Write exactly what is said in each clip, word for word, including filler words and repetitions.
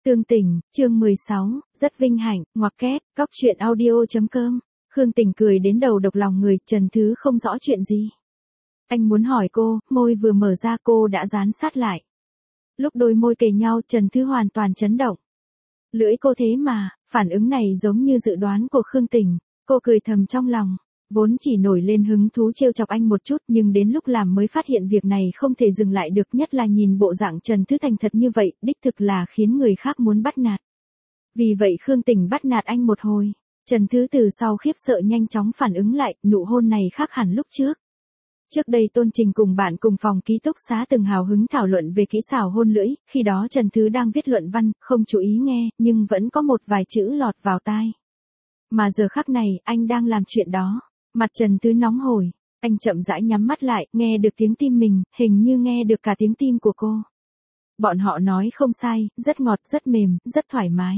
Tương Tình, chương mười sáu, rất vinh hạnh, ngoặc kép, cóc truyện audio.com. Khương Tình cười đến đầu độc lòng người, Trần Thứ không rõ chuyện gì. Anh muốn hỏi cô, môi vừa mở ra cô đã dán sát lại. Lúc đôi môi kề nhau, Trần Thứ hoàn toàn chấn động. Lưỡi cô thế mà, phản ứng này giống như dự đoán của Khương Tình, cô cười thầm trong lòng. Vốn chỉ nổi lên hứng thú trêu chọc anh một chút, nhưng đến lúc làm mới phát hiện việc này không thể dừng lại được, nhất là nhìn bộ dạng Trần Thứ thành thật như vậy, đích thực là khiến người khác muốn bắt nạt. Vì vậy Khương Tình bắt nạt anh một hồi, Trần Thứ từ sau khiếp sợ nhanh chóng phản ứng lại, nụ hôn này khác hẳn lúc trước. Trước đây Tôn Trình cùng bạn cùng phòng ký túc xá từng hào hứng thảo luận về kỹ xảo hôn lưỡi, khi đó Trần Thứ đang viết luận văn, không chú ý nghe, nhưng vẫn có một vài chữ lọt vào tai. Mà giờ khắc này, anh đang làm chuyện đó. Mặt Trần Thứ nóng hổi, anh chậm rãi nhắm mắt lại, nghe được tiếng tim mình, hình như nghe được cả tiếng tim của cô. Bọn họ nói không sai, rất ngọt, rất mềm, rất thoải mái.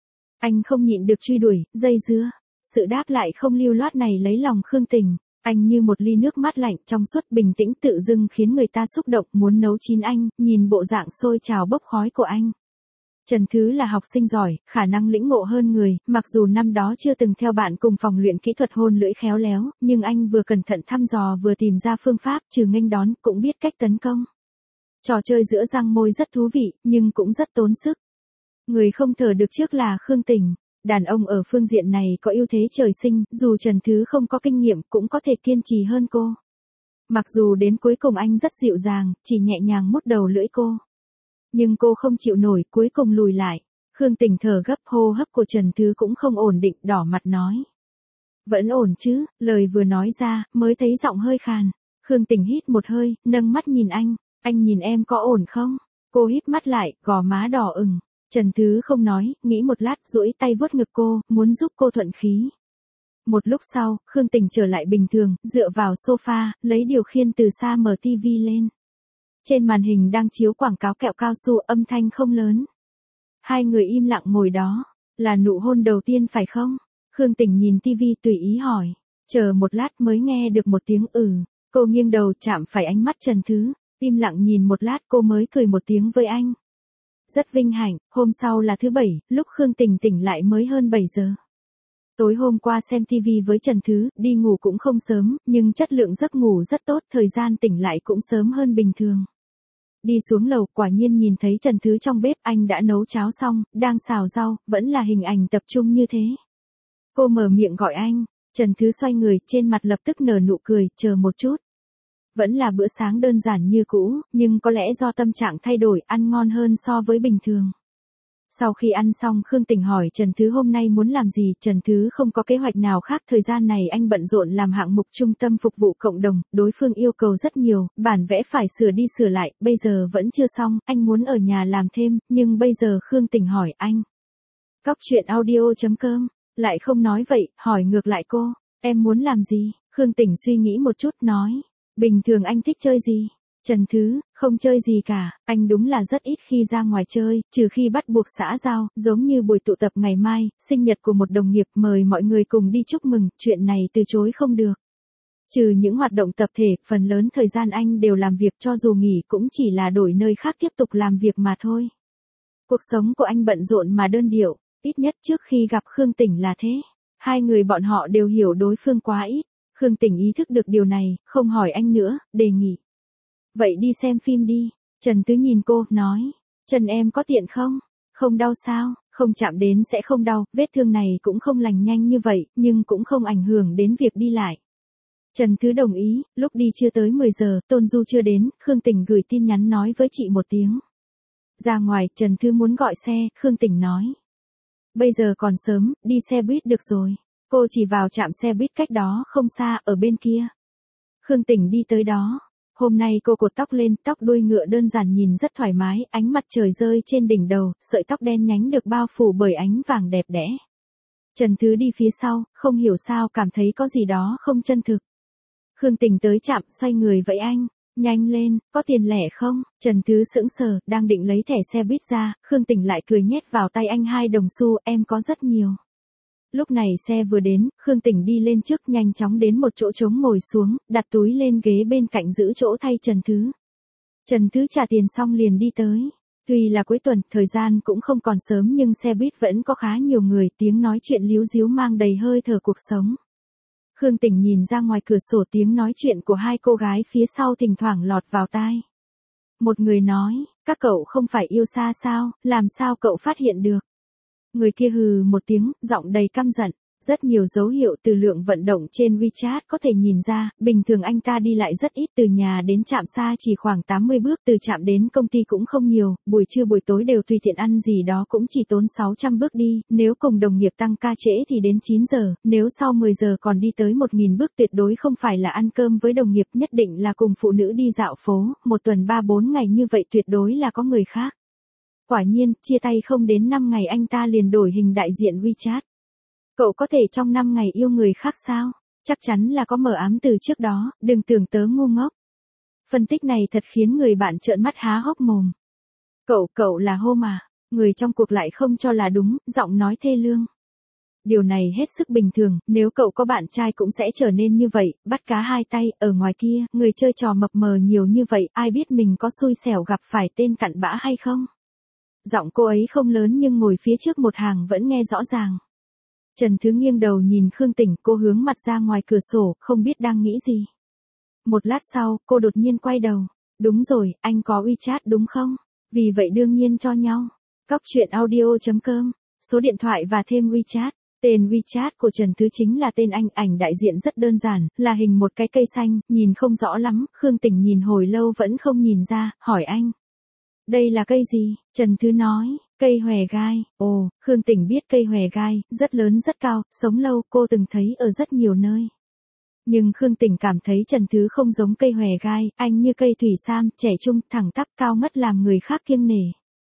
Anh không nhịn được truy đuổi, dây dưa. Sự đáp lại không lưu loát này lấy lòng Khương Tình, anh như một ly nước mát lạnh trong suốt bình tĩnh tự dưng khiến người ta xúc động muốn nấu chín anh, nhìn bộ dạng sôi trào bốc khói của anh. Trần Thứ là học sinh giỏi, khả năng lĩnh ngộ hơn người, mặc dù năm đó chưa từng theo bạn cùng phòng luyện kỹ thuật hôn lưỡi khéo léo, nhưng anh vừa cẩn thận thăm dò vừa tìm ra phương pháp, trừ nghênh đón, cũng biết cách tấn công. Trò chơi giữa răng môi rất thú vị, nhưng cũng rất tốn sức. Người không thở được trước là Khương Tình, đàn ông ở phương diện này có ưu thế trời sinh, dù Trần Thứ không có kinh nghiệm cũng có thể kiên trì hơn cô. Mặc dù đến cuối cùng anh rất dịu dàng, chỉ nhẹ nhàng mút đầu lưỡi cô. Nhưng cô không chịu nổi, cuối cùng lùi lại. Khương Tình thở gấp, hô hấp của Trần Thứ cũng không ổn định, đỏ mặt nói. Vẫn ổn chứ, lời vừa nói ra, mới thấy giọng hơi khàn. Khương Tình hít một hơi, nâng mắt nhìn anh, anh nhìn em có ổn không? Cô híp mắt lại, gò má đỏ ửng. Trần Thứ không nói, nghĩ một lát, duỗi tay vuốt ngực cô, muốn giúp cô thuận khí. Một lúc sau, Khương Tình trở lại bình thường, dựa vào sofa, lấy điều khiển từ xa mở tivi lên. Trên màn hình đang chiếu quảng cáo kẹo cao su, âm thanh không lớn. Hai người im lặng ngồi đó. Là nụ hôn đầu tiên phải không? Khương Tình nhìn tivi tùy ý hỏi. Chờ một lát mới nghe được một tiếng ừ. Cô nghiêng đầu chạm phải ánh mắt Trần Thứ. Im lặng nhìn một lát cô mới cười một tiếng với anh. Rất vinh hạnh, hôm sau là thứ bảy, lúc Khương Tình tỉnh lại mới hơn bảy giờ. Tối hôm qua xem tivi với Trần Thứ, đi ngủ cũng không sớm, nhưng chất lượng giấc ngủ rất tốt, thời gian tỉnh lại cũng sớm hơn bình thường. Đi xuống lầu, quả nhiên nhìn thấy Trần Thứ trong bếp, anh đã nấu cháo xong, đang xào rau, vẫn là hình ảnh tập trung như thế. Cô mở miệng gọi anh, Trần Thứ xoay người, trên mặt lập tức nở nụ cười, chờ một chút. Vẫn là bữa sáng đơn giản như cũ, nhưng có lẽ do tâm trạng thay đổi, ăn ngon hơn so với bình thường. Sau khi ăn xong Khương Tình hỏi Trần Thứ hôm nay muốn làm gì, Trần Thứ không có kế hoạch nào khác, thời gian này anh bận rộn làm hạng mục trung tâm phục vụ cộng đồng, đối phương yêu cầu rất nhiều, bản vẽ phải sửa đi sửa lại, bây giờ vẫn chưa xong, anh muốn ở nhà làm thêm, nhưng bây giờ Khương Tình hỏi anh. Cóc truyện audio.com, lại không nói vậy, hỏi ngược lại cô, em muốn làm gì? Khương Tình suy nghĩ một chút nói, bình thường anh thích chơi gì? Trần Thứ, không chơi gì cả, anh đúng là rất ít khi ra ngoài chơi, trừ khi bắt buộc xã giao, giống như buổi tụ tập ngày mai, sinh nhật của một đồng nghiệp mời mọi người cùng đi chúc mừng, chuyện này từ chối không được. Trừ những hoạt động tập thể, phần lớn thời gian anh đều làm việc, cho dù nghỉ cũng chỉ là đổi nơi khác tiếp tục làm việc mà thôi. Cuộc sống của anh bận rộn mà đơn điệu, ít nhất trước khi gặp Khương Tình là thế. Hai người bọn họ đều hiểu đối phương quá ít. Khương Tình ý thức được điều này, không hỏi anh nữa, đề nghị. Vậy đi xem phim đi. Trần Thứ nhìn cô, nói. Chân em có tiện không? Không đau sao? Không chạm đến sẽ không đau, vết thương này cũng không lành nhanh như vậy, nhưng cũng không ảnh hưởng đến việc đi lại. Trần Thứ đồng ý, lúc đi chưa tới mười giờ, Tôn Du chưa đến, Khương Tình gửi tin nhắn nói với chị một tiếng. Ra ngoài, Trần Thứ muốn gọi xe, Khương Tình nói. Bây giờ còn sớm, đi xe buýt được rồi. Cô chỉ vào trạm xe buýt cách đó không xa, ở bên kia. Khương Tình đi tới đó. Hôm nay cô cột tóc lên, tóc đuôi ngựa đơn giản nhìn rất thoải mái, ánh mặt trời rơi trên đỉnh đầu, sợi tóc đen nhánh được bao phủ bởi ánh vàng đẹp đẽ. Trần Thứ đi phía sau, không hiểu sao cảm thấy có gì đó không chân thực. Khương Tình tới chạm, xoay người vẫy anh, nhanh lên, có tiền lẻ không? Trần Thứ sững sờ, đang định lấy thẻ xe buýt ra, Khương Tình lại cười nhét vào tay anh hai đồng xu, em có rất nhiều. Lúc này xe vừa đến, Khương Tình đi lên trước nhanh chóng đến một chỗ trống ngồi xuống, đặt túi lên ghế bên cạnh giữ chỗ thay Trần Thứ. Trần Thứ trả tiền xong liền đi tới. Tuy là cuối tuần, thời gian cũng không còn sớm nhưng xe buýt vẫn có khá nhiều người, tiếng nói chuyện líu díu mang đầy hơi thở cuộc sống. Khương Tình nhìn ra ngoài cửa sổ, tiếng nói chuyện của hai cô gái phía sau thỉnh thoảng lọt vào tai. Một người nói, các cậu không phải yêu xa sao, làm sao cậu phát hiện được? Người kia hừ một tiếng, giọng đầy căm giận. Rất nhiều dấu hiệu từ lượng vận động trên WeChat có thể nhìn ra, bình thường anh ta đi lại rất ít, từ nhà đến trạm xa chỉ khoảng tám mươi bước, từ trạm đến công ty cũng không nhiều, buổi trưa buổi tối đều tùy tiện ăn gì đó cũng chỉ tốn sáu trăm bước đi, nếu cùng đồng nghiệp tăng ca trễ thì đến chín giờ, nếu sau mười giờ còn đi tới một nghìn bước tuyệt đối không phải là ăn cơm với đồng nghiệp, nhất định là cùng phụ nữ đi dạo phố, một tuần ba bốn ngày như vậy tuyệt đối là có người khác. Quả nhiên, chia tay không đến năm ngày anh ta liền đổi hình đại diện WeChat. Cậu có thể trong năm ngày yêu người khác sao? Chắc chắn là có mờ ám từ trước đó, đừng tưởng tớ ngu ngốc. Phân tích này thật khiến người bạn trợn mắt há hốc mồm. Cậu, cậu là hô mà. Người trong cuộc lại không cho là đúng, giọng nói thê lương. Điều này hết sức bình thường, nếu cậu có bạn trai cũng sẽ trở nên như vậy, bắt cá hai tay, ở ngoài kia, người chơi trò mập mờ nhiều như vậy, ai biết mình có xui xẻo gặp phải tên cặn bã hay không? Giọng cô ấy không lớn nhưng ngồi phía trước một hàng vẫn nghe rõ ràng. Trần Thứ nghiêng đầu nhìn Khương Tình, cô hướng mặt ra ngoài cửa sổ, không biết đang nghĩ gì. Một lát sau, cô đột nhiên quay đầu. Đúng rồi, anh có WeChat đúng không? Vì vậy đương nhiên cho nhau. Cóc truyện audio chấm com, số điện thoại và thêm WeChat. Tên WeChat của Trần Thứ chính là tên anh, ảnh đại diện rất đơn giản, là hình một cái cây xanh, nhìn không rõ lắm, Khương Tình nhìn hồi lâu vẫn không nhìn ra, hỏi anh. Đây là cây gì? Trần Thứ nói, cây hòe gai. Ồ, Khương Tình biết cây hòe gai, rất lớn rất cao, sống lâu, cô từng thấy ở rất nhiều nơi. Nhưng Khương Tình cảm thấy Trần Thứ không giống cây hòe gai, anh như cây thủy sam, trẻ trung, thẳng tắp, cao ngất làm người khác kiêng nể.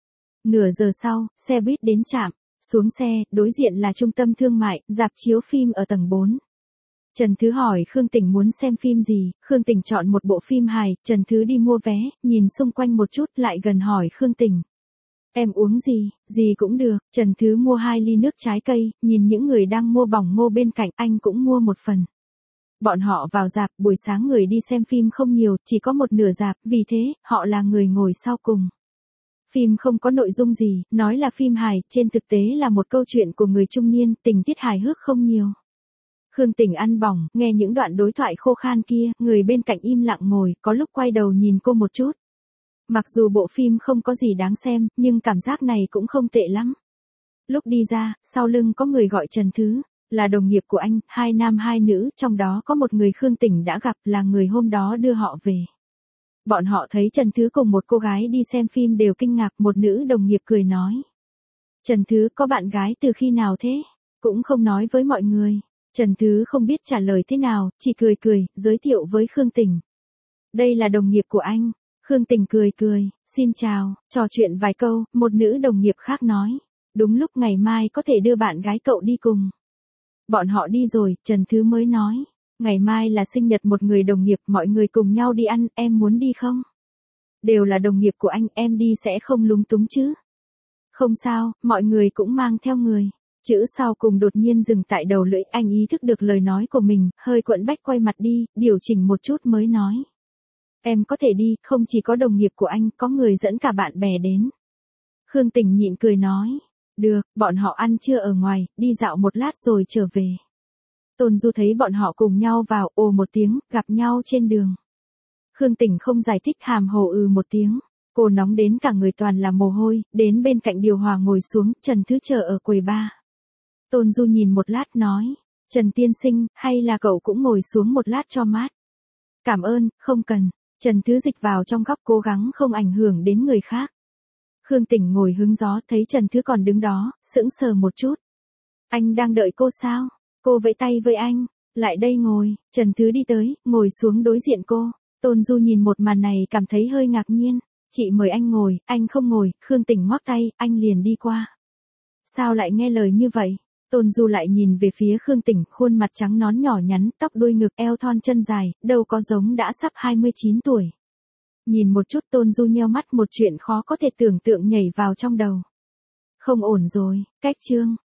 Nửa giờ sau, xe buýt đến trạm, xuống xe, đối diện là trung tâm thương mại, rạp chiếu phim ở tầng bốn. Trần Thứ hỏi Khương Tình muốn xem phim gì, Khương Tình chọn một bộ phim hài, Trần Thứ đi mua vé, nhìn xung quanh một chút lại gần hỏi Khương Tình. Em uống gì, gì cũng được, Trần Thứ mua hai ly nước trái cây, nhìn những người đang mua bỏng ngô bên cạnh, anh cũng mua một phần. Bọn họ vào rạp, buổi sáng người đi xem phim không nhiều, chỉ có một nửa rạp, vì thế, họ là người ngồi sau cùng. Phim không có nội dung gì, nói là phim hài, trên thực tế là một câu chuyện của người trung niên, tình tiết hài hước không nhiều. Khương Tình ăn bỏng, nghe những đoạn đối thoại khô khan kia, người bên cạnh im lặng ngồi, có lúc quay đầu nhìn cô một chút. Mặc dù bộ phim không có gì đáng xem, nhưng cảm giác này cũng không tệ lắm. Lúc đi ra, sau lưng có người gọi Trần Thứ, là đồng nghiệp của anh, hai nam hai nữ, trong đó có một người Khương Tình đã gặp, là người hôm đó đưa họ về. Bọn họ thấy Trần Thứ cùng một cô gái đi xem phim đều kinh ngạc, một nữ đồng nghiệp cười nói. Trần Thứ có bạn gái từ khi nào thế? Cũng không nói với mọi người. Trần Thứ không biết trả lời thế nào, chỉ cười cười, giới thiệu với Khương Tình. Đây là đồng nghiệp của anh. Khương Tình cười cười, xin chào, trò chuyện vài câu, một nữ đồng nghiệp khác nói. Đúng lúc ngày mai có thể đưa bạn gái cậu đi cùng. Bọn họ đi rồi, Trần Thứ mới nói. Ngày mai là sinh nhật một người đồng nghiệp, mọi người cùng nhau đi ăn, em muốn đi không? Đều là đồng nghiệp của anh, em đi sẽ không lúng túng chứ? Không sao, mọi người cũng mang theo người. Chữ sau cùng đột nhiên dừng tại đầu lưỡi, anh ý thức được lời nói của mình, hơi quẫn bách quay mặt đi, điều chỉnh một chút mới nói. Em có thể đi, không chỉ có đồng nghiệp của anh, có người dẫn cả bạn bè đến. Khương Tình nhịn cười nói. Được, bọn họ ăn trưa ở ngoài, đi dạo một lát rồi trở về. Tôn Du thấy bọn họ cùng nhau vào, ồ một tiếng, gặp nhau trên đường. Khương Tình không giải thích, hàm hồ ừ một tiếng. Cô nóng đến cả người toàn là mồ hôi, đến bên cạnh điều hòa ngồi xuống, Trần Thứ chờ ở quầy bar. Tôn Du nhìn một lát nói, Trần tiên sinh, hay là cậu cũng ngồi xuống một lát cho mát. Cảm ơn, không cần. Trần Thứ dịch vào trong góc cố gắng không ảnh hưởng đến người khác. Khương Tình ngồi hứng gió thấy Trần Thứ còn đứng đó, sững sờ một chút. Anh đang đợi cô sao? Cô vẫy tay với anh, lại đây ngồi, Trần Thứ đi tới, ngồi xuống đối diện cô. Tôn Du nhìn một màn này cảm thấy hơi ngạc nhiên. Chị mời anh ngồi, anh không ngồi, Khương Tình ngoắc tay, anh liền đi qua. Sao lại nghe lời như vậy? Tôn Du lại nhìn về phía Khương Tình, khuôn mặt trắng nón nhỏ nhắn, tóc đuôi ngực, eo thon chân dài, đâu có giống đã sắp hai mươi chín tuổi. Nhìn một chút Tôn Du nheo mắt, một chuyện khó có thể tưởng tượng nhảy vào trong đầu. Không ổn rồi, cách chương.